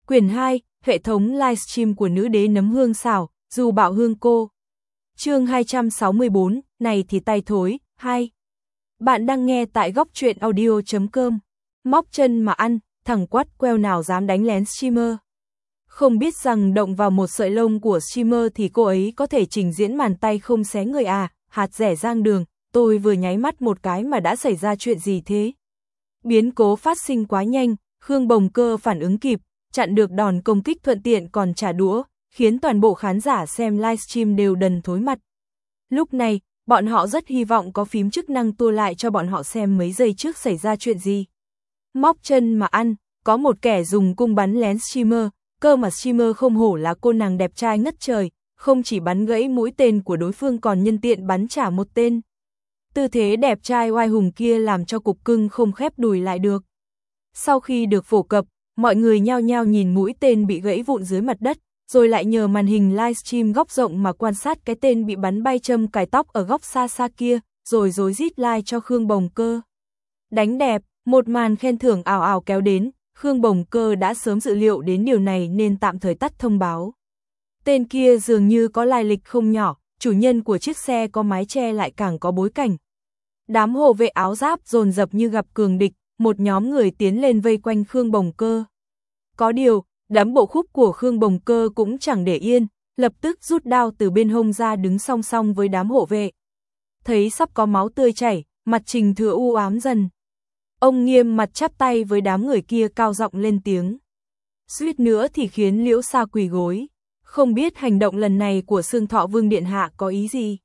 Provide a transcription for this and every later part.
Quyển 2, hệ thống livestream của nữ đế nấm hương xào, dù bạo hương cô. Chương 264, này thì tay thối, 2. Bạn đang nghe tại góc truyện audio.com. Móc chân mà ăn, thằng quắt queo nào dám đánh lén streamer. Không biết rằng động vào một sợi lông của streamer thì cô ấy có thể trình diễn màn tay không xé người à, hạt rẻ giang đường, tôi vừa nháy mắt một cái mà đã xảy ra chuyện gì thế? Biến cố phát sinh quá nhanh, Khương Bồng Cơ phản ứng kịp, chặn được đòn công kích thuận tiện còn trả đũa, khiến toàn bộ khán giả xem livestream đều đần thối mặt. Lúc này, bọn họ rất hy vọng có phím chức năng tua lại cho bọn họ xem mấy giây trước xảy ra chuyện gì. Móc chân mà ăn, có một kẻ dùng cung bắn lén streamer, cơ mà streamer không hổ là cô nàng đẹp trai ngất trời, không chỉ bắn gãy mũi tên của đối phương còn nhân tiện bắn trả một tên. Tư thế đẹp trai oai hùng kia làm cho cục cưng không khép đùi lại được. Sau khi được phổ cập, mọi người nhao nhao nhìn mũi tên bị gãy vụn dưới mặt đất, rồi lại nhờ màn hình livestream góc rộng mà quan sát cái tên bị bắn bay châm cài tóc ở góc xa xa kia, rồi rối rít like cho Khương Bồng Cơ. Đánh đẹp, một màn khen thưởng ào ào kéo đến, Khương Bồng Cơ đã sớm dự liệu đến điều này nên tạm thời tắt thông báo. Tên kia dường như có lai lịch không nhỏ, chủ nhân của chiếc xe có mái che lại càng có bối cảnh. Đám hộ vệ áo giáp dồn dập như gặp cường địch, một nhóm người tiến lên vây quanh Khương Bồng Cơ. Có điều, đám bộ khúc của Khương Bồng Cơ cũng chẳng để yên, lập tức rút đao từ bên hông ra đứng song song với đám hộ vệ. Thấy sắp có máu tươi chảy, mặt Trình Thừa u ám dần. Ông nghiêm mặt chắp tay với đám người kia cao giọng lên tiếng. Suýt nữa thì khiến Liễu Sa quỳ gối. Không biết hành động lần này của Xương Thọ Vương Điện Hạ có ý gì?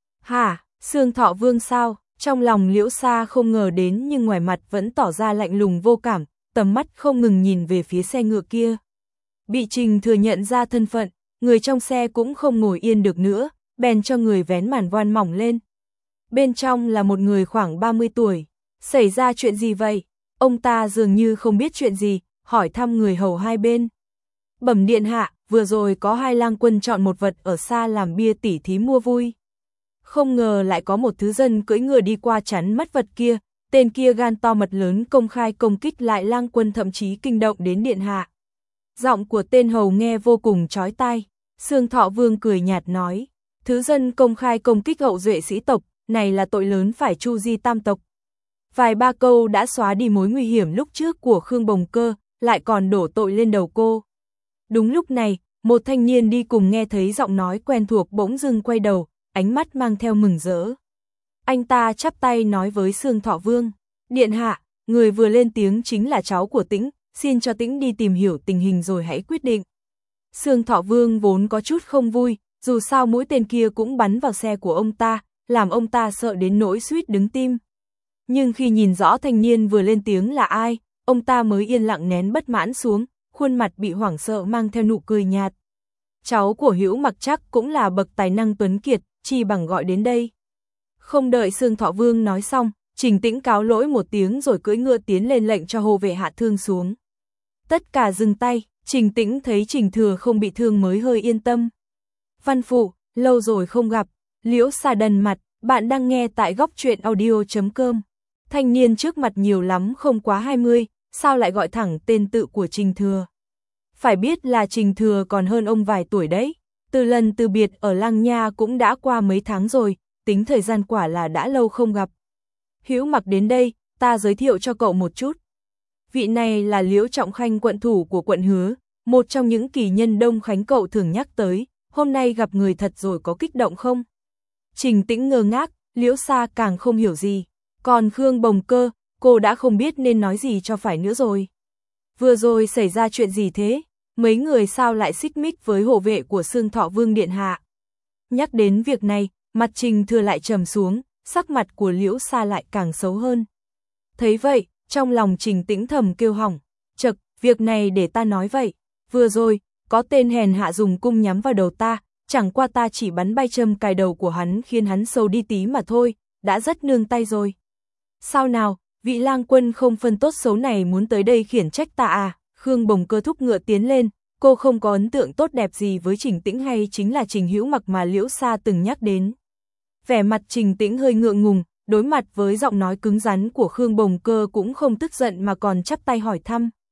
Hả, Xương Thọ Vương sao? Trong lòng Liễu Sa không ngờ đến nhưng ngoài mặt vẫn tỏ ra lạnh lùng vô cảm, tầm mắt không ngừng nhìn về phía xe ngựa kia. Bị Trình Thừa nhận ra thân phận, người trong xe cũng không ngồi yên được nữa, bèn cho người vén màn voan mỏng lên. Bên trong là một người khoảng 30 tuổi. Xảy ra chuyện gì vậy? Ông ta dường như không biết chuyện gì, hỏi thăm người hầu hai bên. Bẩm điện hạ, vừa rồi có hai lang quân chọn một vật ở xa làm bia tỉ thí mua vui. Không ngờ lại có một thứ dân cưỡi ngựa đi qua chắn mất vật kia, tên kia gan to mật lớn công khai công kích lại lang quân, thậm chí kinh động đến điện hạ. Giọng của tên hầu nghe vô cùng chói tai. Xương Thọ Vương cười nhạt nói, thứ dân công khai công kích hậu duệ sĩ tộc, này là tội lớn phải tru di tam tộc. Vài ba câu đã xóa đi mối nguy hiểm lúc trước của Khương Bồng Cơ, lại còn đổ tội lên đầu cô. Đúng lúc này, một thanh niên đi cùng nghe thấy giọng nói quen thuộc bỗng dưng quay đầu, ánh mắt mang theo mừng rỡ. Anh ta chắp tay nói với Xương Thọ Vương, điện hạ, người vừa lên tiếng chính là cháu của Tĩnh, xin cho Tĩnh đi tìm hiểu tình hình rồi hãy quyết định. Xương Thọ Vương vốn có chút không vui, dù sao mũi tên kia cũng bắn vào xe của ông ta, làm ông ta sợ đến nỗi suýt đứng tim. Nhưng khi nhìn rõ thanh niên vừa lên tiếng là ai, ông ta mới yên lặng nén bất mãn xuống, khuôn mặt bị hoảng sợ mang theo nụ cười nhạt. Cháu của Hữu Mặc chắc cũng là bậc tài năng tuấn kiệt, chi bằng gọi đến đây. Không đợi Xương Thọ Vương nói xong, Trình Tĩnh cáo lỗi một tiếng rồi cưỡi ngựa tiến lên lệnh cho hộ vệ hạ thương xuống. Tất cả dừng tay, Trình Tĩnh thấy Trình Thừa không bị thương mới hơi yên tâm. Văn phụ, lâu rồi không gặp. Liễu Sa đần mặt, bạn đang nghe tại góc truyện audio.com. Thanh niên trước mặt nhiều lắm không quá 20, sao lại gọi thẳng tên tự của Trình Thừa? Phải biết là Trình Thừa còn hơn ông vài tuổi đấy. Từ lần từ biệt ở Lăng Nha cũng đã qua mấy tháng rồi, tính thời gian quả là đã lâu không gặp. Hữu Mặc đến đây, ta giới thiệu cho cậu một chút. Vị này là Liễu Trọng Khanh, quận thủ của quận Hứa, một trong những kỳ nhân Đông Khánh cậu thường nhắc tới, hôm nay gặp người thật rồi có kích động không? Trình Tĩnh ngơ ngác, Liễu Sa càng không hiểu gì. Còn Khương Bồng Cơ, cô đã không biết nên nói gì cho phải nữa rồi. Vừa rồi xảy ra chuyện gì thế? Mấy người sao lại xích mích với hộ vệ của Xương Thọ Vương điện hạ? Nhắc đến việc này, mặt Trình Thừa lại trầm xuống, sắc mặt của Liễu Sa lại càng xấu hơn. Thấy vậy, trong lòng Trình Tĩnh thầm kêu hỏng, chậc, việc này để ta nói vậy. Vừa rồi, có tên hèn hạ dùng cung nhắm vào đầu ta, chẳng qua ta chỉ bắn bay châm cài đầu của hắn khiến hắn sâu đi tí mà thôi, đã rất nương tay rồi. Sao nào, vị lang quân không phân tốt xấu này muốn tới đây khiển trách ta à? Khương Bồng Cơ thúc ngựa tiến lên, cô không có ấn tượng tốt đẹp gì với Trình Tĩnh hay chính là Trình Hữu Mặc mà Liễu Sa từng nhắc đến. Vẻ mặt Trình Tĩnh hơi ngượng ngùng, đối mặt với giọng nói cứng rắn của Khương Bồng Cơ cũng không tức giận mà còn chắp tay hỏi thăm.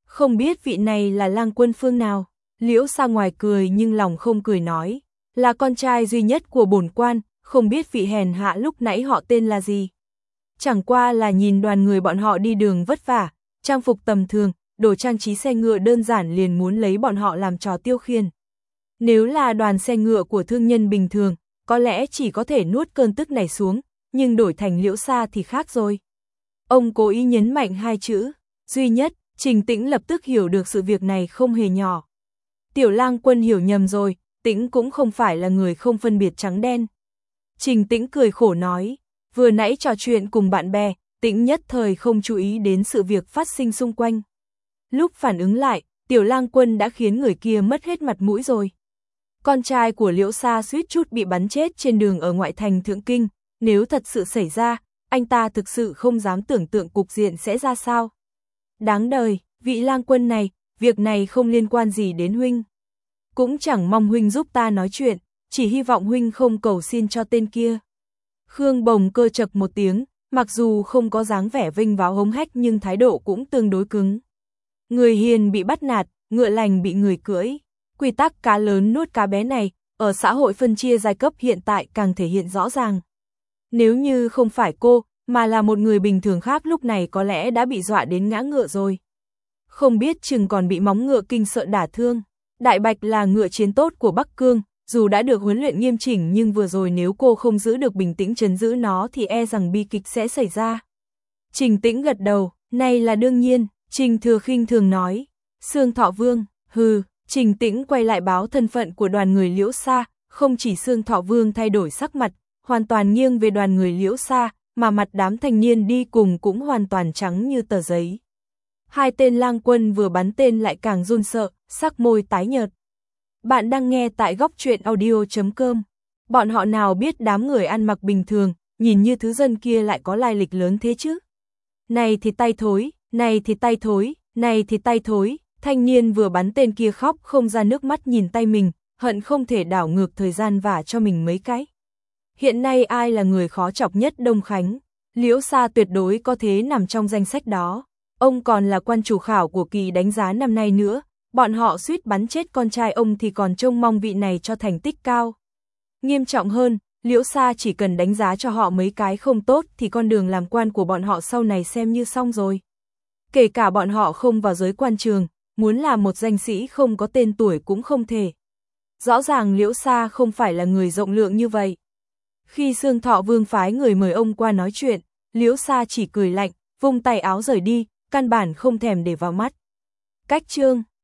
Không biết vị này là lang quân phương nào? Liễu Sa ngoài cười nhưng lòng không cười nói, là con trai duy nhất của bổn quan, không biết vị hèn hạ lúc nãy họ tên là gì. Chẳng qua là nhìn đoàn người bọn họ đi đường vất vả, trang phục tầm thường, đồ trang trí xe ngựa đơn giản liền muốn lấy bọn họ làm trò tiêu khiển. Nếu là đoàn xe ngựa của thương nhân bình thường, có lẽ chỉ có thể nuốt cơn tức này xuống, nhưng đổi thành Liễu Sa thì khác rồi. Ông cố ý nhấn mạnh hai chữ, duy nhất. Trình Tĩnh lập tức hiểu được sự việc này không hề nhỏ. Tiểu Lang Quân hiểu nhầm rồi, Tĩnh cũng không phải là người không phân biệt trắng đen. Trình Tĩnh cười khổ nói, vừa nãy trò chuyện cùng bạn bè, Tĩnh nhất thời không chú ý đến sự việc phát sinh xung quanh. Lúc phản ứng lại, Tiểu Lang Quân đã khiến người kia mất hết mặt mũi rồi. Con trai của Liễu Sa suýt chút bị bắn chết trên đường ở ngoại thành Thượng Kinh, nếu thật sự xảy ra, anh ta thực sự không dám tưởng tượng cục diện sẽ ra sao. Đáng đời, vị Lang Quân này, việc này không liên quan gì đến huynh. Cũng chẳng mong huynh giúp ta nói chuyện, chỉ hy vọng huynh không cầu xin cho tên kia. Khương Bồng Cơ chậc một tiếng, mặc dù không có dáng vẻ vinh váo hống hách nhưng thái độ cũng tương đối cứng. Người hiền bị bắt nạt, ngựa lành bị người cưỡi. Quy tắc cá lớn nuốt cá bé này, ở xã hội phân chia giai cấp hiện tại càng thể hiện rõ ràng. Nếu như không phải cô, mà là một người bình thường khác lúc này có lẽ đã bị dọa đến ngã ngựa rồi. Không biết chừng còn bị móng ngựa kinh sợ đả thương. Đại Bạch là ngựa chiến tốt của Bắc Cương, dù đã được huấn luyện nghiêm chỉnh nhưng vừa rồi nếu cô không giữ được bình tĩnh trấn giữ nó thì e rằng bi kịch sẽ xảy ra. Trình Tĩnh gật đầu, này là đương nhiên, Trình Thừa khinh thường nói. Xương Thọ Vương, hừ, Trình Tĩnh quay lại báo thân phận của đoàn người Liễu Sa, không chỉ Xương Thọ Vương thay đổi sắc mặt, hoàn toàn nghiêng về đoàn người Liễu Sa, mà mặt đám thanh niên đi cùng cũng hoàn toàn trắng như tờ giấy. Hai tên Lang Quân vừa bắn tên lại càng run sợ, sắc môi tái nhợt. Bạn đang nghe tại góc truyện audio.com. Bọn họ nào biết đám người ăn mặc bình thường, nhìn như thứ dân kia lại có lai lịch lớn thế chứ. Này thì tay thối, này thì tay thối, này thì tay thối, thanh niên vừa bắn tên kia khóc không ra nước mắt nhìn tay mình, hận không thể đảo ngược thời gian vả cho mình mấy cái. Hiện nay ai là người khó chọc nhất Đông Khánh? Liễu Sa tuyệt đối có thế nằm trong danh sách đó. Ông còn là quan chủ khảo của kỳ đánh giá năm nay nữa, bọn họ suýt bắn chết con trai ông thì còn trông mong vị này cho thành tích cao. Nghiêm trọng hơn, Liễu Sa chỉ cần đánh giá cho họ mấy cái không tốt thì con đường làm quan của bọn họ sau này xem như xong rồi. Kể cả bọn họ không vào giới quan trường, muốn làm một danh sĩ không có tên tuổi cũng không thể. Rõ ràng Liễu Sa không phải là người rộng lượng như vậy. Khi Xương Thọ Vương phái người mời ông qua nói chuyện, Liễu Sa chỉ cười lạnh, vung tay áo rời đi, căn bản không thèm để vào mắt. Cách chương